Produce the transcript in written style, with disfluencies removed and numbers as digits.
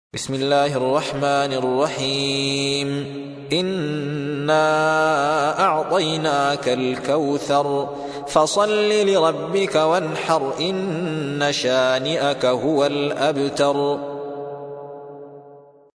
بسم الله الرحمن الرحيم. إنا أعطيناك الكوثر فصل لربك وانحر إن شانئك هو الأبتر.